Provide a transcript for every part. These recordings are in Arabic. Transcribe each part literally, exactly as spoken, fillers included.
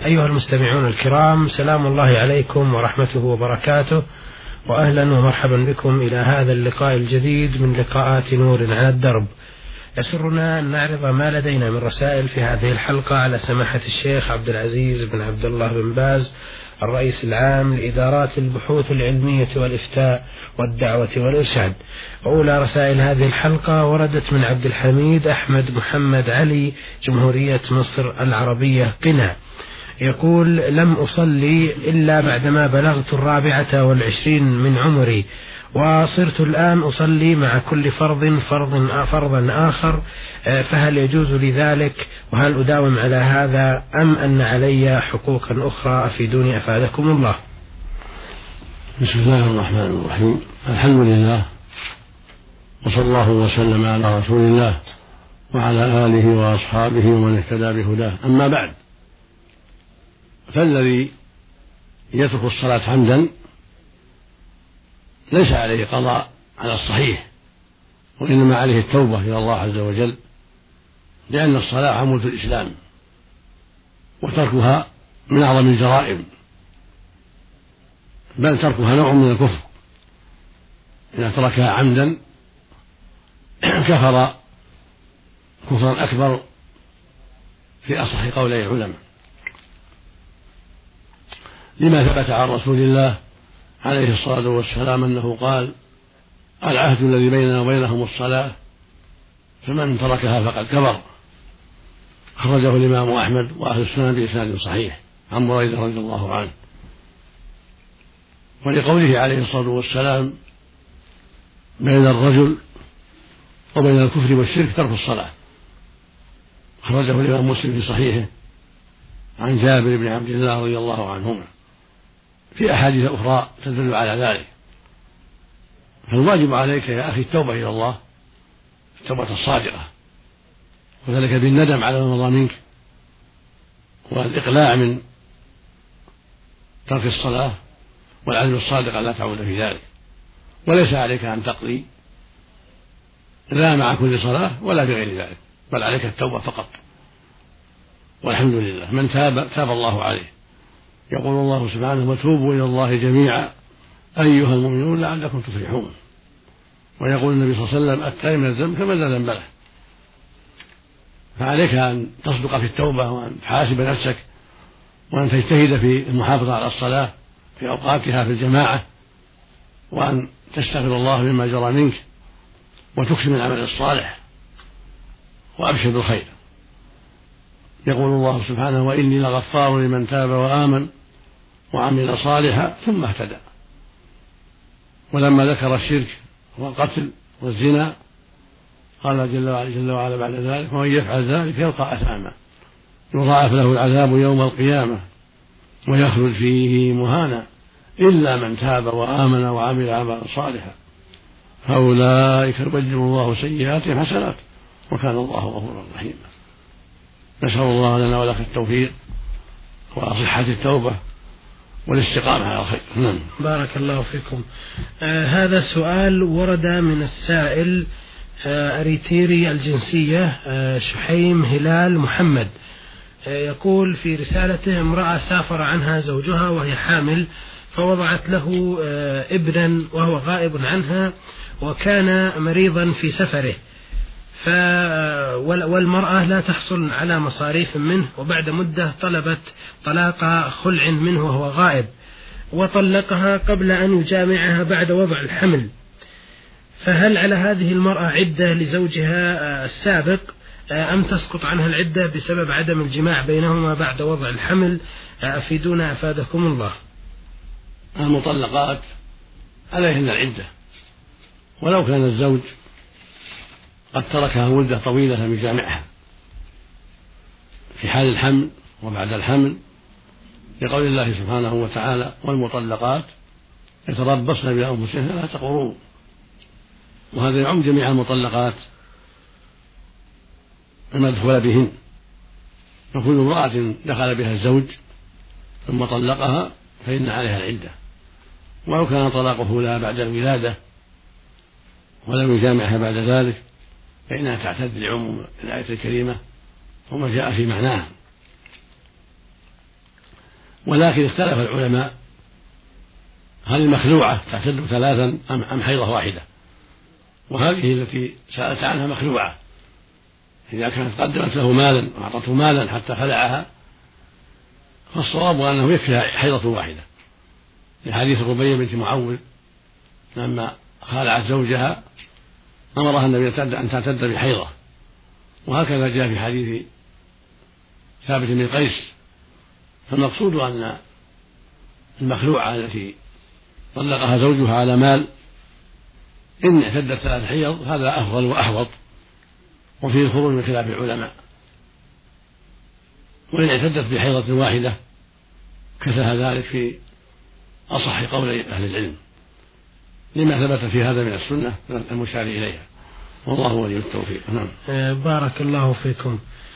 أيها المستمعون الكرام، سلام الله عليكم ورحمته وبركاته، وأهلا ومرحبا بكم إلى هذا اللقاء الجديد من لقاءات نور على الدرب. يسرنا أن نعرض ما لدينا من رسائل في هذه الحلقة على سماحة الشيخ عبد العزيز بن عبد الله بن باز، الرئيس العام لإدارات البحوث العلمية والإفتاء والدعوة والإرشاد. أولى رسائل هذه الحلقة وردت من عبد الحميد أحمد محمد علي، جمهورية مصر العربية، قنا. يقول: لم أصلي إلا بعدما بلغت الرابعة والعشرين من عمري، وصرت الآن أصلي مع كل فرض فرض فرضا آخر، فهل يجوز لي ذلك؟ وهل أداوم على هذا أم أن علي حقوقا أخرى؟ أفيدوني أفادكم الله. بسم الله الرحمن الرحيم. الحمد لله، وصلى الله وسلم على رسول الله وعلى آله وأصحابه ومن اهتدى بهداه. أما بعد، فالذي يترك الصلاة عمدا ليس عليه قضاء على الصحيح، وإنما عليه التوبة إلى الله عز وجل، لأن الصلاة عمود الإسلام، وتركها من أعظم الجرائم، بل تركها نوع من الكفر. إذا تركها عمدا كفر كفرا أكبر في أصح قولي العلماء، لما ثبت عن رسول الله عليه الصلاة والسلام أنه قال: العهد الذي بيننا وبينهم الصلاة، فمن تركها فقد كفر. خرجه الإمام أحمد وأهل السنن بإسناد صحيح عن بريدة رضي الله عنه. ولقوله عليه الصلاة والسلام: بين الرجل وبين الكفر والشرك ترك الصلاة. خرجه الإمام مسلم في صحيحه عن جابر بن عبد الله رضي الله عنهما في أحاديث أخرى تدل على ذلك. فالواجب عليك يا أخي التوبة إلى الله، التوبة الصادقة، وذلك بالندم على ما مضى منك، والإقلاع من ترك الصلاة، والعزم الصادق لا تعود في ذلك. وليس عليك أن تقضي لا مع كل صلاة ولا بغير ذلك، بل عليك التوبة فقط. والحمد لله، من تاب تاب الله عليه. يقول الله سبحانه: وتوبوا إلى الله جميعا أيها المؤمنون لعلكم تفلحون. ويقول النبي صلى الله عليه وسلم: التائب من الذنب كمن لا ذنب له. فعليك أن تصدق في التوبة، وأن تحاسب نفسك، وأن تجتهد في المحافظة على الصلاة في أوقاتها في الجماعة، وأن تستغفر الله مما جرى منك، وتكثر من العمل الصالح، وأبشر بالخير. يقول الله سبحانه: وإني لغفار لمن تاب وآمن وعمل صالحا ثم اهتدى. ولما ذكر الشرك والقتل والزنا قال جل وعلا بعد ذلك: ومن يفعل ذلك يلقى أثاما يضاعف له العذاب يوم القيامة ويخلد فيه مهانا إلا من تاب وآمن وعمل عملا صالحا فأولئك يبدل الله سيئاتهم حسنات وكان الله غفورا رحيما. نسأل الله لنا ولك التوفيق وصحة التوبة والاستقامة على الخير. نعم. بارك الله فيكم. آه هذا السؤال ورد من السائل آه أريتيري الجنسية آه شحيم هلال محمد. آه يقول في رسالته: امرأة سافر عنها زوجها وهي حامل، فوضعت له آه ابنا وهو غائب عنها، وكان مريضا في سفره، ف والمرأة لا تحصل على مصاريف منه، وبعد مدة طلبت طلاق خلع منه وهو غائب، وطلقها قبل أن يجامعها بعد وضع الحمل. فهل على هذه المرأة عدة لزوجها السابق أم تسقط عنها العدة بسبب عدم الجماع بينهما بعد وضع الحمل؟ أفيدونا أفادكم الله. المطلقات عليهن العدة، ولو كان الزوج قد تركها مدة طويلة لم يجامعها في حال الحمل وبعد الحمل، لقول الله سبحانه وتعالى: والمطلقات يتربصن بأنفسهن ثلاثة قروء. وهذا يعم جميع المطلقات المدخول بهن، فكل امرأة دخل بها الزوج ثم طلقها فإن عليها العدة، ولو كان طلاقه لا بعد الولادة ولم يجامعها بعد ذلك فإنها تعتد لعموم الآية الكريمة وما جاء في معناها. ولكن اختلف العلماء هل المخلوعة تعتد ثلاثا أم حيضة واحدة، وهذه التي سألت عنها مخلوعة إذا كانت قدمت له مالا وأعطته مالا حتى خلعها، فالصواب أنه يكفي حيضة واحدة، لحديث ربيع بنت معوذ لما خالعت زوجها أمرها النبي أن تعتد بحيضة، وهكذا جاء في حديث ثابت بن قيس. فالمقصود أن المخلوعة التي طلقها زوجها على مال إن اعتدت ثلاث حيض هذا أفضل وأحوط، وفيه الخروج من خلاف العلماء، وإن اعتدت بحيضة واحدة كسها ذلك في أصح قولي أهل العلم لما ثبت في هذا من السنة المشار إليها، والله ولي التوفيق. نعم. بارك الله فيكم.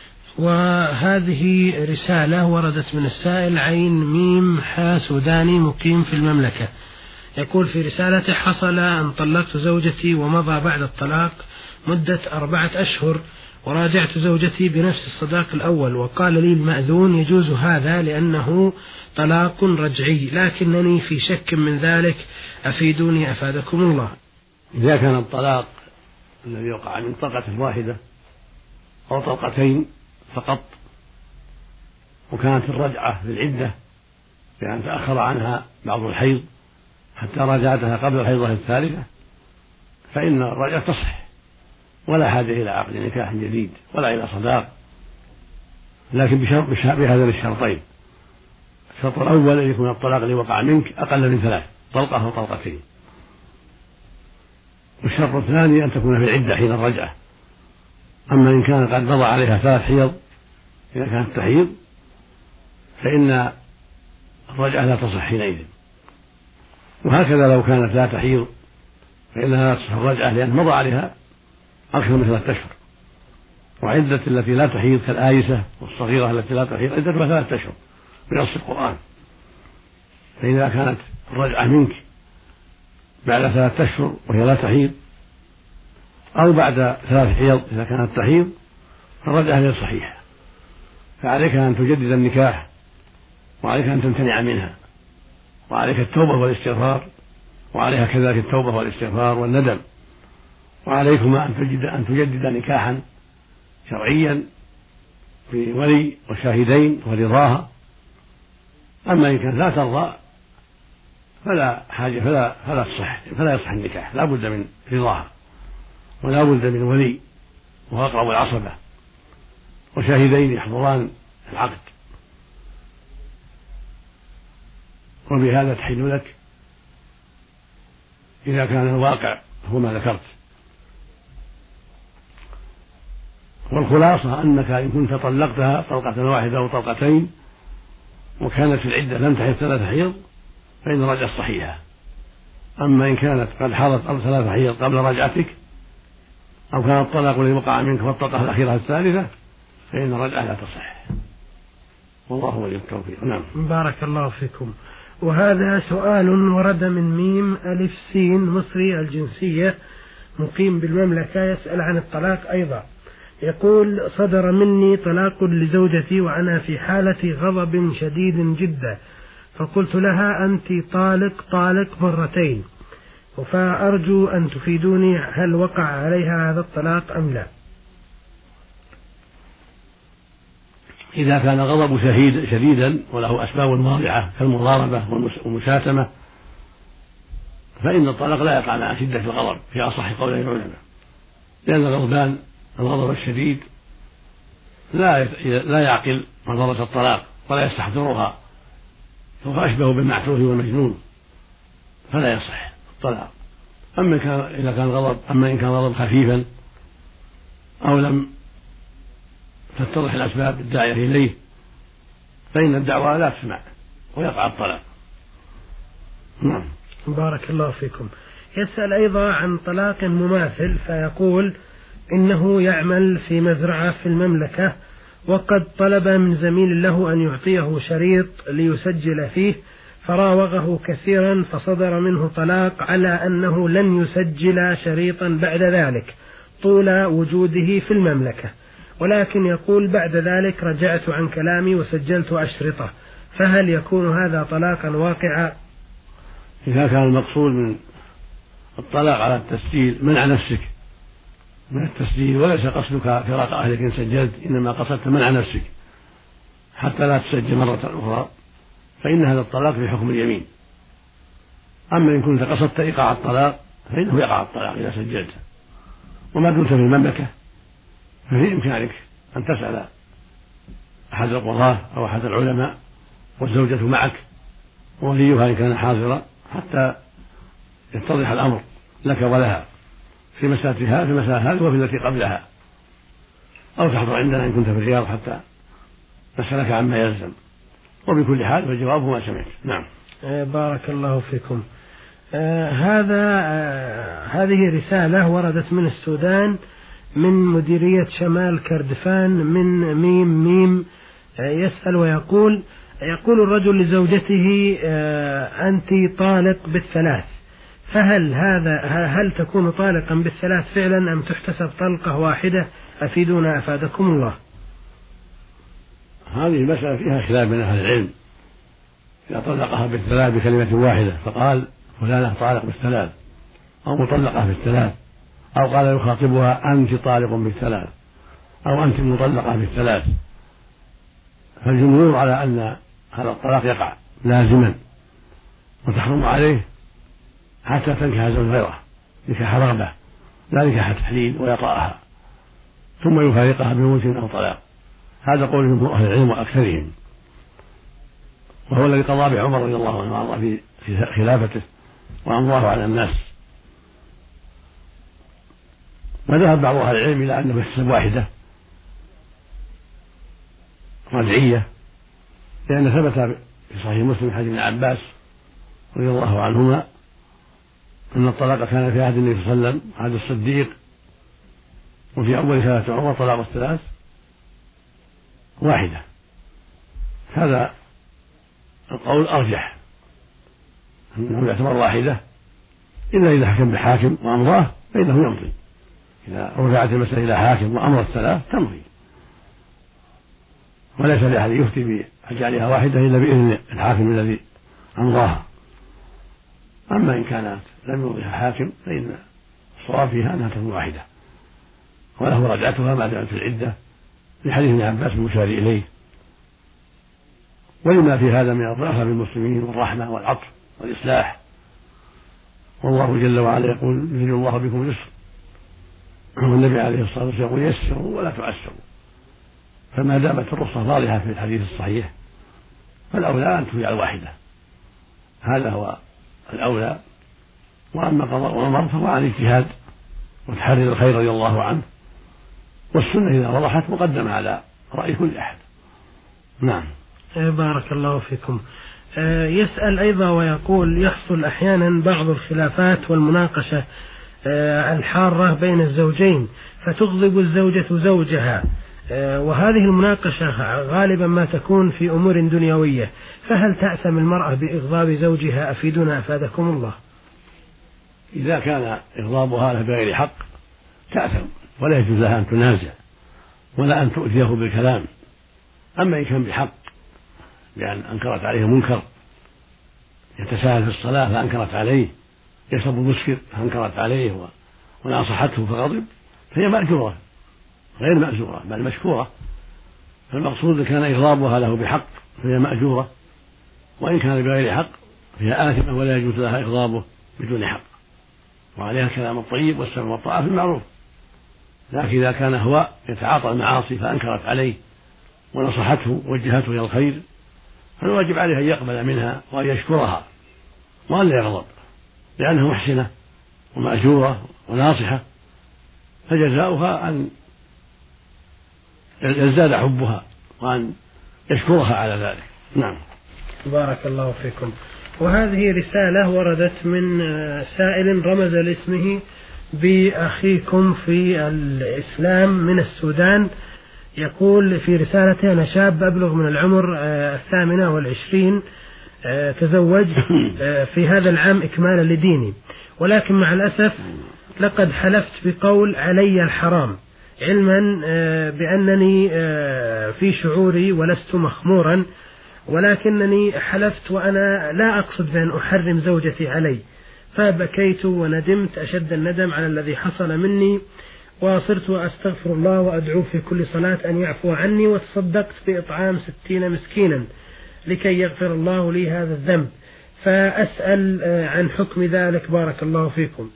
وهذه رسالة وردت من السائل عين ميم حا سوداني مقيم في المملكة، يقول في رسالته: حصل أن طلقت زوجتي ومضى بعد الطلاق مدة أربعة أشهر، وراجعت زوجتي بنفس الصداق الأول، وقال لي المأذون يجوز هذا لأنه طلاق رجعي، لكنني في شك من ذلك، أفيدوني أفادكم الله. إذا كان الطلاق الذي وقع من طلقة واحدة أو طلقتين فقط، وكانت الرجعة في العدة بأن تأخر عنها بعض الحيض حتى راجعتها قبل الحيضة الثالثة، فإن الرجعة تصح ولا حاجة إلى عقد نكاح جديد ولا إلى صداق، لكن بهذين الشرطين: الشرط الأول أن يكون الطلاق الذي وقع منك أقل من ثلاث، طلقة أو طلقتين، والشرط الثاني أن تكون في العدة حين الرجعة. أما إن كان قد مضى عليها ثلاث حيض إذا كانت تحيض فإن الرجعة لا تصح حينئذ، وهكذا لو كانت لا تحيض فإنها لا تصح الرجعة لأن مضى عليها أكثر من ثلاثة أشهر، وعدة التي لا تحيض كالآيسة والصغيرة التي لا تحيض عدتها ثلاثة أشهر بنص القرآن. فإذا كانت الرجعة منك بعد ثلاثة أشهر وهي لا تحيض أو بعد ثلاث حيض إذا كانت تحيض فالرجعة غير صحيحة، فعليك أن تجدد النكاح، وعليك أن تمتنع منها، وعليك التوبة والاستغفار، وعليها كذلك التوبة والاستغفار والندم، وعليكما أن تجدد, أن تجدد نكاحا شرعيا بولي وشاهدين ورضاها. أما إن كانت لا ترضى فلا حاجة فلا فلا تصح فلا يصح النكاح، لا بد من رضاها ولا بد من ولي وأقرب العصبة وشاهدين يحضران العقد، وبهذا تحل لك إذا كان الواقع هو ما ذكرت. والخلاصة أنك إن كنت طلقتها طلقة واحدة أو طلقتين وكانت في العدة لم تحض ثلاث حيض فإن الرجعة صحيحة. أما إن كانت قد حضت أو ثلاث حيض قبل رجعتك أو كان الطلاق الذي وقع منك والطلقة الأخيرة الثالثة فإن الرجعة لا تصح، والله ولي التوفيق. نعم. بارك الله فيكم. وهذا سؤال ورد من ميم ألف سين مصري الجنسية مقيم بالمملكة، يسأل عن الطلاق أيضا، يقول: صدر مني طلاق لزوجتي وأنا في حالة غضب شديد جدا، فقلت لها أنت طالق طالق مرتين، فأرجو أن تفيدوني هل وقع عليها هذا الطلاق أم لا؟ إذا كان غضب شديد شديدا وله أسباب واضحة كالمضاربة والمشاتمة فإن الطلاق لا يقع مع شدة الغضب في أصح قولي العلماء، لأن الغضبان الغضب الشديد لا لا يعقل مضرة الطلاق ولا يستحضرها، فهو أشبه بالمعتوه والمجنون فلا يصح الطلاق. أما إذا كان غضب أما إن كان غضب خفيفا أو لم تتضح الأسباب الداعية إليه فإن الدعوة لا تسمع ويقع الطلاق. نعم. بارك الله فيكم. يسأل أيضا عن طلاق مماثل، فيقول: إنه يعمل في مزرعة في المملكة، وقد طلب من زميل له أن يعطيه شريط ليسجل فيه، فراوغه كثيرا فصدر منه طلاق على أنه لن يسجل شريطا بعد ذلك طول وجوده في المملكة، ولكن يقول: بعد ذلك رجعت عن كلامي وسجلت أشرطة، فهل يكون هذا طلاقا واقعا؟ إذا كان المقصود من الطلاق على التسجيل منع نفسك من التسجيل وليس قصدك فراق أهلك إن سجلت، إنما قصدت منع نفسك حتى لا تسجل مرة أخرى، فإن هذا الطلاق في حكم اليمين. أما إن كنت قصدت إيقاع الطلاق فإنه يقع الطلاق إذا سجلت. وما دمت في المملكة ففي إمكانك أن تسأل أحد القضاة أو أحد العلماء والزوجة معك ووليها إن كان حاضرا حتى يتضح الأمر لك ولها في مسألتها في مسألة هذه وفي التي قبلها، أو تحضر عندنا إن كنت في الرياض حتى نسألك عما يلزم. وبكل حال فالجواب ما سمعت. نعم. بارك الله فيكم. آه هذا آه هذه رسالة وردت من السودان من مديرية شمال كردفان من ميم ميم. آه يسأل ويقول يقول الرجل لزوجته آه أنت طالق بالثلاث، فهل هذا هل تكون طالقا بالثلاث فعلا أم تحتسب طلقة واحدة؟ أفيدونا أفادكم الله. هذه المسألة فيها خلاف بين أهل العلم. إذا طلقها بالثلاث بكلمة واحدة فقال فلانة طالق بالثلاث أو مطلقة بالثلاث، أو قال يخاطبها أنت طالق بالثلاث أو أنت مطلقة بالثلاث، فالجمهور على أن هذا الطلاق يقع لازما وتحرم عليه حتى تنكح زوج غيره نكاح رغبة لا نكاح تحليل ويطأها ثم يفارقها بموت أو طلاق. هذا قول جمهور أهل العلم وأكثرهم، وهو الذي قضى بعمر رضي الله عنه وارضاه في خلافته وأمضاه على الناس. وذهب بعض أهل العلم إلى أنه يحتسب واحدة رجعية، لأن ثبت في صحيح مسلم حديث ابن عباس رضي الله عنهما أن الطلاق كان في عهد النبي صلى الله عليه وسلم عهد الصديق، وفي أول خلافة عمر طلاق الثلاث واحدة. هذا القول أرجح أنه يعتبر واحدة، إلا إذا حكم بحاكم وأمضاه فإنه يمضي. إذا رفعت المسألة إلى حاكم وأمر الثلاث تمضي، وليس لأحد يفتي بأجعلها واحدة إلا بإذن الحاكم الذي أمضاها. أما إن كانت لم يمضيها حاكم فإن الصواب فيها أنها تكون واحدة وله رجعتها ما دامت في العدة لحديث ابن عباس المشار إليه، ولما في هذا من الرأفة بالمسلمين والرحمة والعطف والإصلاح. والله جل وعلا يقول يريد الله بكم اليسر، والنبي عليه الصلاة والسلام يقول يسروا ولا تعسروا. فما دامت الرخصة واضحة في الحديث الصحيح فالأولى أن تفعل واحدة، هذا هو الأولى. وأما قضاء عمر فهو عن اجتهاد وتحري الخير رضي الله عنه، والسنة إذا وضحت مقدمة على رأي كل أحد. نعم. بارك الله فيكم. يسأل أيضا ويقول يحصل أحيانا بعض الخلافات والمناقشة الحارة بين الزوجين فتغضب الزوجة زوجها، وهذه المناقشة غالبا ما تكون في أمور دنيوية، فهل تأثم المرأة بإغضاب زوجها؟ أفيدنا أفادكم الله. إذا كان إغضابها بغير حق تأثم، ولا يجوز لها أن تنازع ولا أن تؤذيه بالكلام. أما إن كان بحق لأن أنكرت عليه منكر، يتساهل في الصلاة فأنكرت عليه، يشرب المسكر فأنكرت عليه وناصحته فغضب، فهي مأجورة غير مأجورة بل مشكورة. فالمقصود إن كان إغضابها له بحق فهي مأجورة، وإن كان بغير حق فهي آثمة ولا يجوز لها إغضابه بدون حق، وعليها الكلام الطيب والسمع والطاعة في المعروف. لكن إذا كان هو يتعاطى المعاصي فأنكرت عليه ونصحته ووجهته إلى الخير فالواجب عليه أن يقبل منها وأن يشكرها وأن لا يغضب، لأنها محسنة ومأجورة وناصحة، فجزاؤها أن يزداد حبها وأن يشكرها على ذلك. نعم. بارك الله فيكم. وهذه رسالة وردت من سائل رمز لاسمه بأخيكم في الإسلام من السودان. يقول في رسالته: أنا شاب أبلغ من العمر الثامنة والعشرين، تزوج في هذا العام إكمالا لديني، ولكن مع الأسف لقد حلفت بقول علي الحرام، علما بأنني في شعوري ولست مخمورا ولكنني حلفت وأنا لا أقصد بأن أحرم زوجتي علي، فبكيت وندمت أشد الندم على الذي حصل مني، وصرت أستغفر الله وأدعو في كل صلاة أن يعفو عني، وتصدقت بإطعام ستين مسكينا لكي يغفر الله لي هذا الذنب، فأسأل عن حكم ذلك بارك الله فيكم.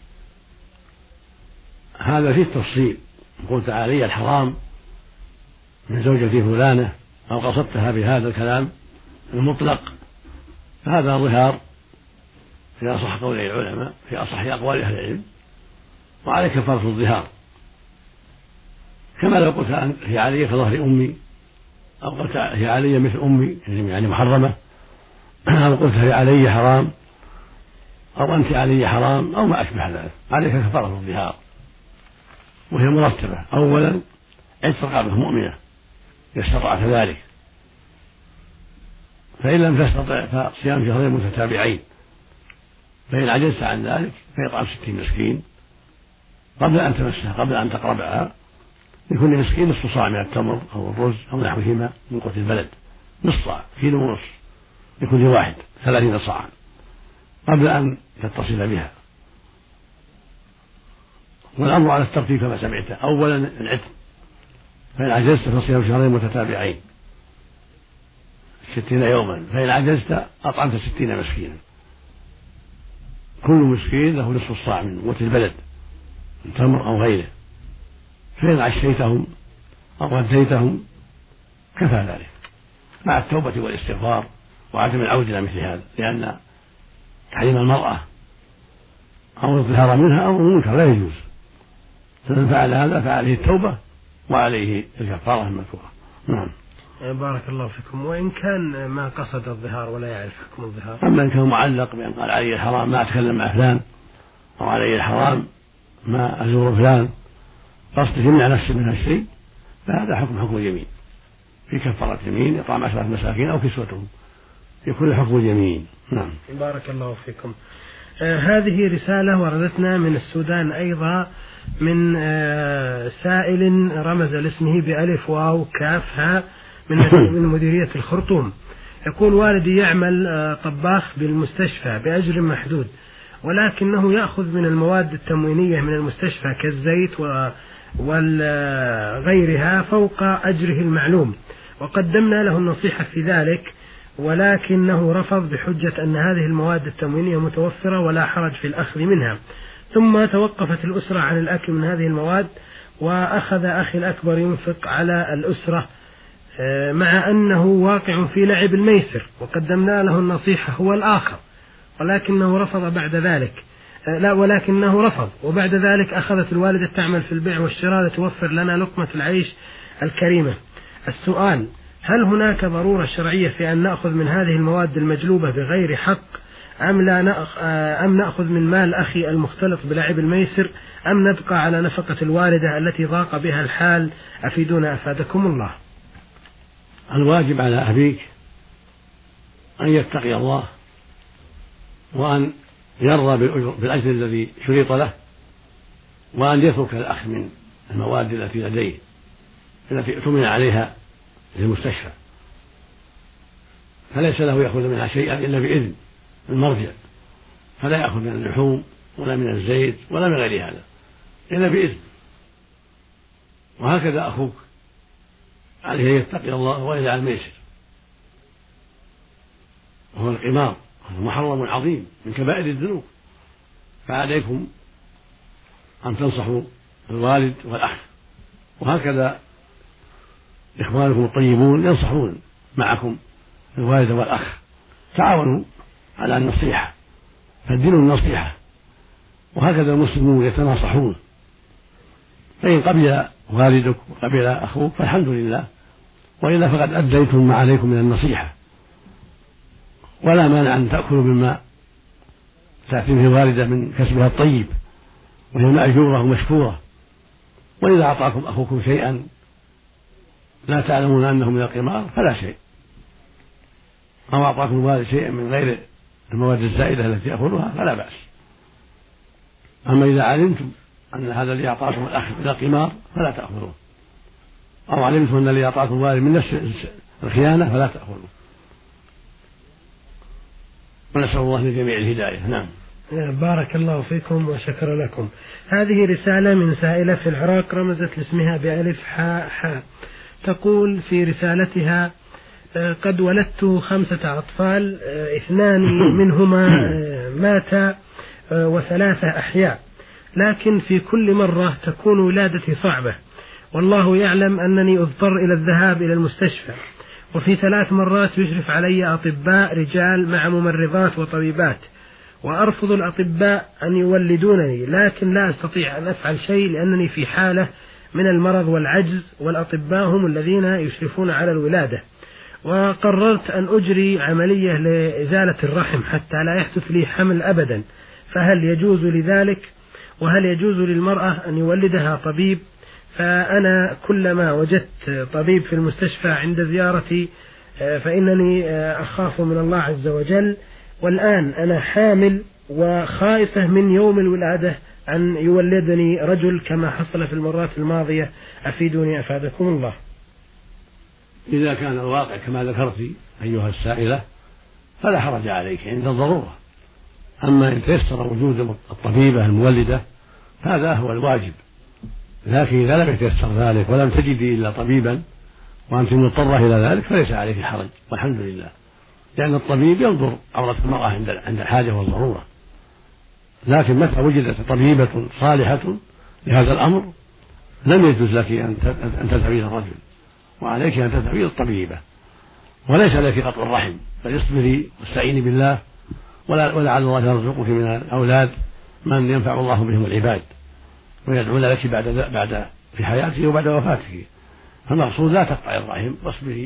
هذا فيه تفصيل. قلت علي الحرام من زوجتي فلانة أو قصدتها بهذا الكلام المطلق، فهذا ظهار في أصح قول العلماء، في أصح أقوال أهل العلم، وعليه كفارة الظهار، كما لو قلت هي علي كظهر أمي، أو قلت هي علي مثل أمي يعني محرمة، أو قلت هي علي حرام، أو أنت علي حرام، أو ما أشبه ذلك، عليك كفارة الظهار، وهي مرتبة. أولا عتق رقبة مؤمنة إذا استطعت ذلك، فإن لم تستطع فصيام شهرين متتابعين، فإن عجزت عن ذلك فيطعم ستين مسكين قبل أن تمسها، قبل أن تقربها، لكل مسكين نصف صاع من التمر أو الرز أو نحوهما من قوت البلد، نصف صاع، كيلو ونصف لكل واحد، ثلاثين صاعا قبل أن تتصل بها. والأمر على الترتيب كما سمعت. أولا العتق، فإن عجزت فصيام شهرين متتابعين ستين يوما، فإن عجزت أطعمت ستين مسكينا، كل مسكين له نصف الصاع من قوت البلد من تمر أو غيره، فإن عشيتهم أو غديتهم كفى ذلك، مع التوبة والاستغفار وعدم العودة إلى مثل هذا، لأن تحريم المرأة أو الظهار منها أمر منكر لا يجوز، فمن فعل هذا فعليه التوبة وعليه الكفارة المذكورة. نعم. بارك الله فيكم. وإن كان ما قصد الظهار ولا يعرف حكم الظهار، أما إن كان معلق بأن قال علي الحرام ما أتكلم مع فلان، أو علي الحرام ما أزور فلان، قصد يمنع نفسه من هالشيء، فهذا حكم حكم اليمين، في كفارة يمين إطعام عشرة مساكين أو كسوتهم، يكون حكم اليمين. نعم. بارك الله فيكم. آه هذه رسالة وردتنا من السودان أيضا، من آه سائل رمز لاسمه بألف واو كاف ها من من مديرية الخرطوم، يقول: والدي يعمل آه طباخ بالمستشفى بأجر محدود، ولكنه يأخذ من المواد التموينية من المستشفى كالزيت وغيرها فوق أجره المعلوم، وقدمنا له النصيحة في ذلك، ولكنه رفض بحجة أن هذه المواد التموينية متوفرة ولا حرج في الأخذ منها. ثم توقفت الأسرة عن الأكل من هذه المواد، وأخذ أخي الأكبر ينفق على الأسرة مع أنه واقع في لعب الميسر، وقدمنا له النصيحة هو الآخر، ولكنه رفض بعد ذلك لا ولكنه رفض وبعد ذلك أخذت الوالدة تعمل في البيع والشراء لتوفر لنا لقمة العيش الكريمة. السؤال: هل هناك ضرورة شرعية في أن نأخذ من هذه المواد المجلوبة بغير حق، أم, لا نأخ أم نأخذ من مال أخي المختلط بلعب الميسر، أم نبقى على نفقة الوالدة التي ضاق بها الحال؟ أفيدونا أفادكم الله. الواجب على أبيك أن يتقي الله، وأن يرضى بالأجر الذي شريط له، وأن يترك الأخ من المواد التي لديه التي اؤتمن عليها للمستشفى، فليس له يأخذ منها شيئا إلا بإذن المرجع، فلا يأخذ من اللحوم ولا من الزيت ولا من غير هذا إلا بإذن. وهكذا أخوك عليه أن يتقي الله ويدع الميسر، وهو القمار محرم عظيم من كبائر الذنوب، فعليكم أن تنصحوا الوالد والأخ، وهكذا إخوانكم الطيبون ينصحون معكم الوالد والأخ، تعاونوا على النصيحة، فالدين النصيحة، وهكذا المسلمون يتناصحون، فإن قبل والدك وقبل أخوك فالحمد لله، وإلا فقد أديتم ما عليكم من النصيحة، ولا مانع أن تأكلوا مما تأتي به الوالدة من كسبها الطيب، وهي مأجورة ومشكورة. وإذا أعطاكم أخوكم شيئا لا تعلمون أنه من القمار فلا شيء، أو أعطاكم الوالد شيئا من غير المواد الزائدة التي يأخذها فلا بأس. أما إذا علمتم أن هذا الذي أعطاكم الأخ من القمار فلا تأخذوه، أو علمتم أن الذي أعطاكم الوالد من نفس الخيانة فلا تأخذوه، ونسأل الله للجميع الهداية. نعم. بارك الله فيكم وشكر لكم. هذه رسالة من سائلة في العراق رمزت لاسمها بألف حاء حاء، تقول في رسالتها: قد ولدت خمسة أطفال، اثنان منهما ماتا وثلاثة أحياء، لكن في كل مرة تكون ولادتي صعبة، والله يعلم أنني أضطر إلى الذهاب إلى المستشفى، وفي ثلاث مرات يشرف علي أطباء رجال مع ممرضات وطبيبات، وأرفض الأطباء أن يولدونني، لكن لا أستطيع أن أفعل شيء لأنني في حالة من المرض والعجز، والأطباء هم الذين يشرفون على الولادة. وقررت أن أجري عملية لإزالة الرحم حتى لا يحدث لي حمل أبدا، فهل يجوز لذلك؟ وهل يجوز للمرأة أن يولدها طبيب؟ فأنا كلما وجدت طبيب في المستشفى عند زيارتي فإنني أخاف من الله عز وجل، والآن أنا حامل وخائفة من يوم الولادة أن يولدني رجل كما حصل في المرات الماضية، أفيدوني أفادكم الله. إذا كان الواقع كما ذكرت أيها السائلة فلا حرج عليك عند الضرورة، أما إن تيسر وجود الطبيبة المولدة هذا هو الواجب، لكن إذا لم يتيسر ذلك ولم تجدي إلا طبيبا وأنت مضطرة إلى ذلك فليس عليك حرج والحمد لله، لأن الطبيب ينظر عورة المرأة عند الحاجة والضرورة، لكن متى وجدت طبيبة صالحة لهذا الأمر لم يجوز لك أن تذهبي إلى الرجل، وعليك أن تذهبي إلى الطبيبة، وليس لك قطع الرحم، بل اصبري واستعيني بالله ولعل الله يرزقك من الأولاد من ينفع الله بهم العباد ويدعون لك بعد بعد في حياتك وبعد وفاتك. فالمقصود لا تقطعي الرحم واصبري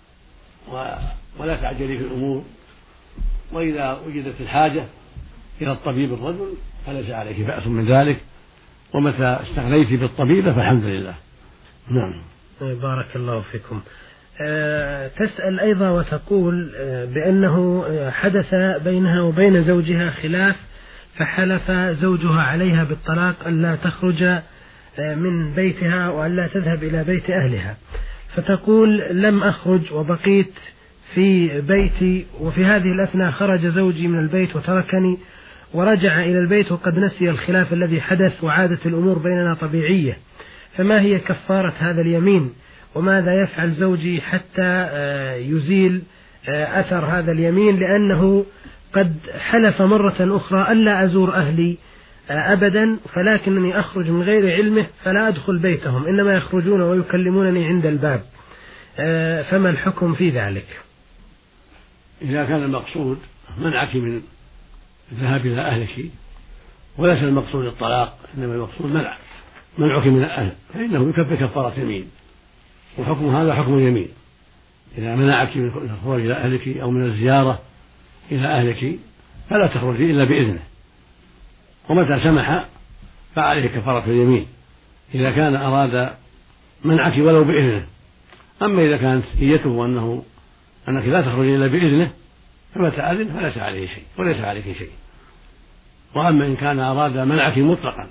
ولا تعجلي في الأمور، وإذا وجدت الحاجة إلى الطبيب الرجل فليس عليك بأس من ذلك، ومتى استغنيت بالطبيبة فالحمد لله. نعم. بارك الله فيكم. أه تسأل أيضا وتقول أه بأنه حدث بينها وبين زوجها خلاف، فحلف زوجها عليها بالطلاق ألا تخرج من بيتها وألا تذهب إلى بيت أهلها، فتقول: لم أخرج وبقيت في بيتي، وفي هذه الأثناء خرج زوجي من البيت وتركني ورجع إلى البيت وقد نسي الخلاف الذي حدث وعادت الأمور بيننا طبيعية، فما هي كفارة هذا اليمين؟ وماذا يفعل زوجي حتى يزيل أثر هذا اليمين؟ لأنه قد حلف مرة أخرى ألا أزور أهلي أبدا، فلكنني أخرج من غير علمه فلا أدخل بيتهم، إنما يخرجون ويكلمونني عند الباب، فما الحكم في ذلك؟ إذا كان المقصود منعك من الذهاب إلى أهلك وليس المقصود الطلاق، إنما المقصود منع منعك من الأهل، فإنه يكفر كفارة يمين، وحكم هذا حكم اليمين. إذا منعك من الخروج إلى أهلك أو من الزيارة إلى أهلك فلا تخرجي إلا بإذنه، ومتى سمح فعليه كفارة اليمين إذا كان أراد منعك ولو بإذنه. أما إذا كانت نيته أنه أنك لا تخرجي إلا بإذنه فمتى أذن فليس عليه شيء وليس عليك شيء. وأما إن كان أراد منعك مطلقا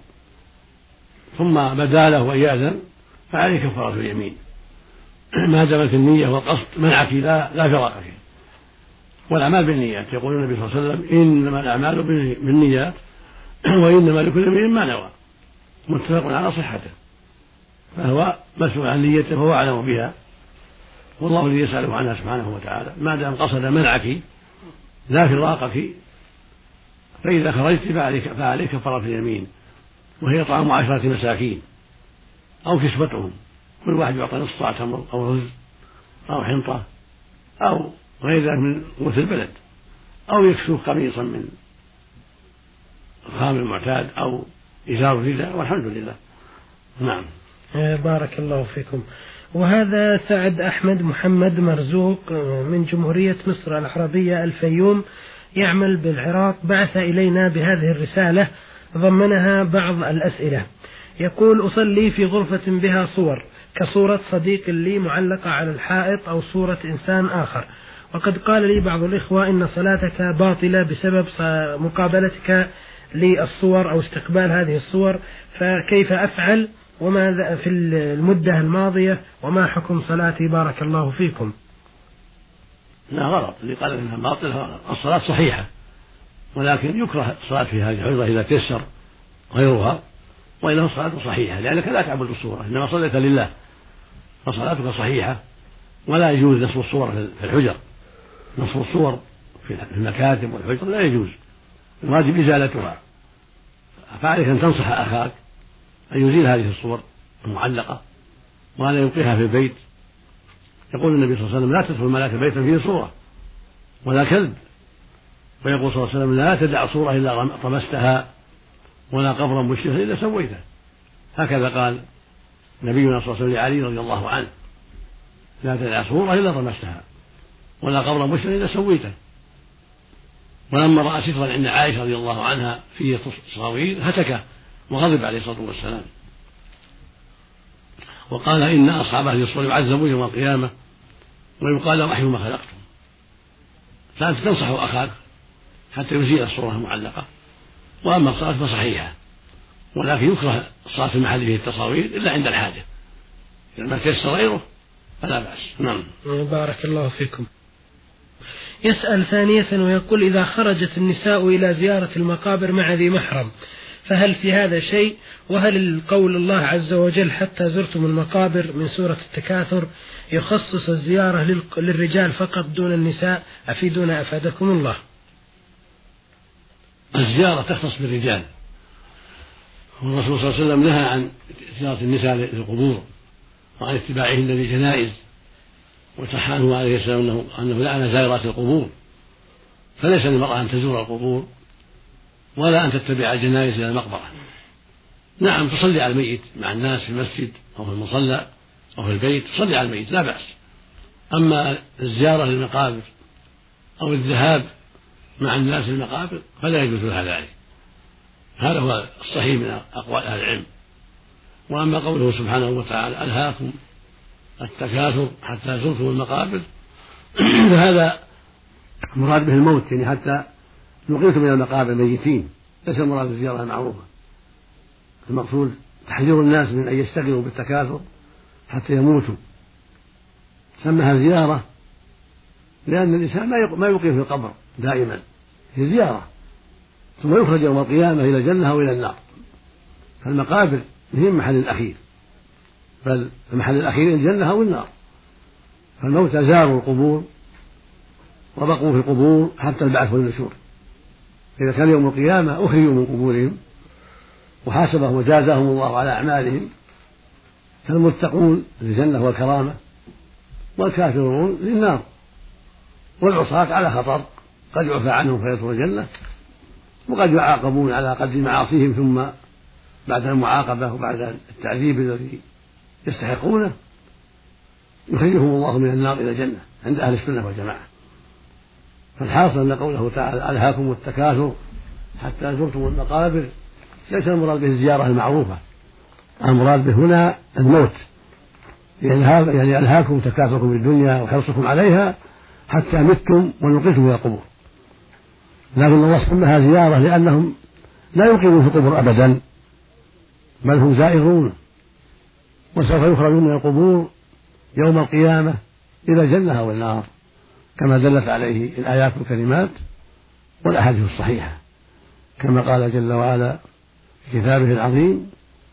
ثم بدا له أن يأذن فعليه كفارة اليمين ما دامت النية والقصد منعك لا لا فراق فيه. والأعمال بالنيات، يقول النبي صلى الله عليه وسلم: إنما الأعمال بالنيات وإنما لكل امرئ ما نوى، متفق على صحته، فهو مسؤول عن نيته وهو أعلم بها، والله الذي يسأله عنها سبحانه وتعالى. ما دام قصد منعك لا فراقك فإذا خرجت فعليك, فعليك كفارة اليمين، وهي طعام عشرة مساكين أو كسوتهم، كل واحد يعطى نصف صاع تمر أو رز أو حنطة أو غير ذلك من قوت البلد، أو يكسوه قميصا من الخام المعتاد أو إزار رداء، والحمد لله. نعم. بارك الله فيكم. وهذا سعد أحمد محمد مرزوق من جمهورية مصر العربية الفيوم، يعمل بالعراق، بعث إلينا بهذه الرسالة ضمنها بعض الأسئلة. يقول: أصلي في غرفة بها صور كصورة صديق لي معلقة على الحائط أو صورة إنسان آخر، وقد قال لي بعض الإخوة إن صلاتك باطلة بسبب مقابلتك للصور أو استقبال هذه الصور، فكيف أفعل؟ وماذا في المدة الماضية؟ وما حكم صلاتي؟ بارك الله فيكم. لا غلط اللي قال إنها باطلة، الصلاة صحيحة ولكن يكره الصلاة في هذه الحجرة إذا تيسر غيرها، وإنه الصلاة صحيحة لأنك لا تعبد الصورة، إنما صليت لله فصلاتك صحيحة. ولا يجوز نصب الصور في الحجر، نصب الصور في المكاتب والحجر لا يجوز، الواجب إزالتها. فعليك أن تنصح أخاك أن يزيل هذه الصور المعلقة ولا يلقيها في البيت. يقول النبي صلى الله عليه وسلم لا تدخل الملائكة بيتا فيه صورة ولا كلب، ويقول صلى الله عليه وسلم لا تدع صورة إلا طمستها ولا قبرا مشرفا إلا سويته. هكذا قال نبينا صلى الله عليه وسلم لعلي رضي الله عنه لا تدع صورة إلا طمستها ولا قبرا مشرفا إلا سويته. ولما رأى سترا عند عائشة رضي الله عنها فيه تصاوير هتكه وغضب عليه الصلاة والسلام وقال إن أصحاب هذه الصور يعذبون يوم القيامة ويقال لهم أحيوا ما خلقتم. فأنت تنصح أخاك حتى يزيل الصورة المعلقة. وأما الصلاة فصحيحة، ولكن يكره الصلاة في محل فيه التصاوير إلا عند الحاجة، إذا ما تيسر غيره فلا بأس. نعم. بارك الله فيكم. يسأل ثانية ويقول إذا خرجت النساء إلى زيارة المقابر مع ذي محرم فهل في هذا شيء؟ وهل القول الله عز وجل حتى زرتم المقابر من سورة التكاثر يخصص الزيارة للرجال فقط دون النساء؟ أفيدونا أفادكم الله. الزيارة تختص بالرجال، والرسول صلى الله عليه وسلم نهى عن زيارة النساء للقبور وعن اتباعهن للجنائز، وصح عنه عليه السلام أنه, أنه لعن زائرات القبور، فليس للمرأة أن تزور القبور ولا أن تتبع الجنائز إلى المقبرة. نعم تصلي على الميت مع الناس في المسجد أو في المصلى أو في البيت، تصلي على الميت لا بأس. أما الزيارة للمقابر أو الذهاب مع الناس للمقابر فلا يجوز لها ذلك، هذا هو الصحيح من أقوال أهل العلم. وأما قوله سبحانه وتعالى ألهاكم التكاثر حتى زرتم المقابر فهذا مراد به الموت، يعني حتى نقلتم من المقابر ميتين، ليس المراد الزيارة المعروفة. المقصود تحذير الناس من أن يشتغلوا بالتكاثر حتى يموتوا. سمها زيارة لأن الإنسان ما يقيم في القبر دائما، هي زيارة، ثم يخرج يوم القيامة إلى الجنة أو إلى النار. فالمقابر هي المحل الأخير، بل المحل الأخير الجنة أو النار. فالموتى زاروا القبور وبقوا في القبور حتى البعث والنشور. إذا كان يوم القيامة أخرجوا من قبورهم وحاسبهم وجازاهم الله على أعمالهم، فالمتقون للجنة والكرامة والكافرون للنار، والعصاة على خطر، قد يعفى عنهم فيدخلوا الجنة وقد يعاقبون على قدر معاصيهم، ثم بعد المعاقبة وبعد التعذيب الذي يستحقونه يخرجهم الله من النار إلى الجنة عند أهل السنة والجماعة. فالحاصل أن قوله تعالى ألهاكم التكاثر حتى زرتم المقابر ليس المراد به الزيارة المعروفة، المراد به هنا الموت، يعني ألهاكم تكاثركم في الدنيا وحرصكم عليها حتى متم ونقلتم إلى القبور. لكن الله سماها زيارة لأنهم لا يقيمون في القبور أبدا، بل هم زائرون، وسوف يخرجون من القبور يوم القيامة إلى الجنة أو النار، كما دلت عليه الآيات الكريمات والأحاديث الصحيحة، كما قال جل وعلا في كتابه العظيم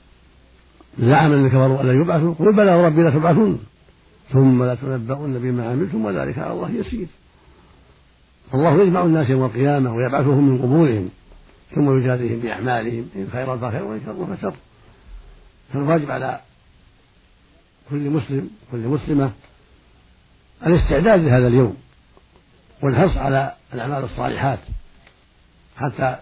زعم الذين كفروا أن لا يبعثوا قل بلى وربي لتبعثن ثم لا تنبؤن بما عملتم وذلك على الله يسير. الله يجمع الناس يوم القيامة ويبعثهم من قبورهم ثم يجازيهم بأعمالهم إن خيرا فخير وإن شر فشر. فالواجب على كل مسلم كل مسلمة الاستعداد لهذا اليوم والحرص على الأعمال الصالحات حتى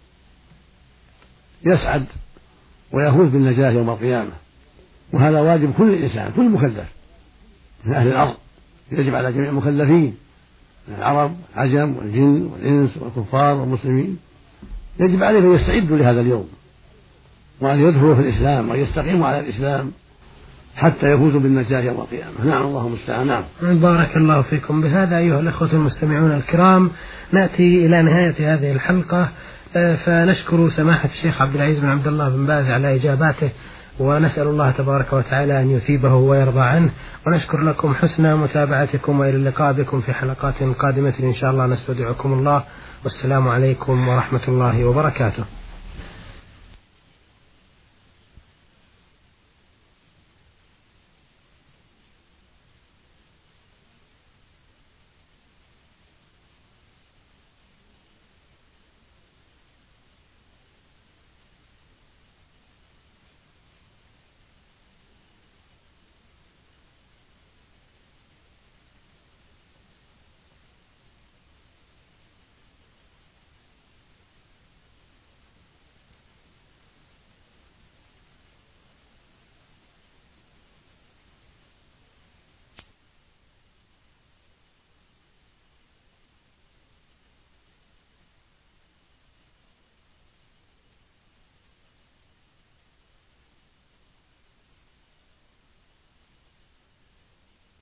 يسعد ويفوز بالنجاة يوم القيامة. وهذا واجب كل إنسان كل مكلف من أهل الأرض، يجب على جميع المكلفين من العرب العجم والجن والإنس والكفار والمسلمين، يجب عليهم أن يستعدوا لهذا اليوم وأن يدخلوا في الإسلام وأن يستقيموا على الإسلام حتى يفوزوا بالنجاة يوم القيامة. نعم الله المستعان. نعم. بارك الله فيكم. بهذا أيها الأخوة المستمعون الكرام نأتي إلى نهاية هذه الحلقة، فنشكر سماحة الشيخ عبد العزيز بن عبد الله بن باز على إجاباته ونسأل الله تبارك وتعالى أن يثيبه ويرضى عنه، ونشكر لكم حسن متابعتكم، وإلى اللقاء بكم في حلقات قادمة إن شاء الله. نستودعكم الله، والسلام عليكم ورحمة الله وبركاته.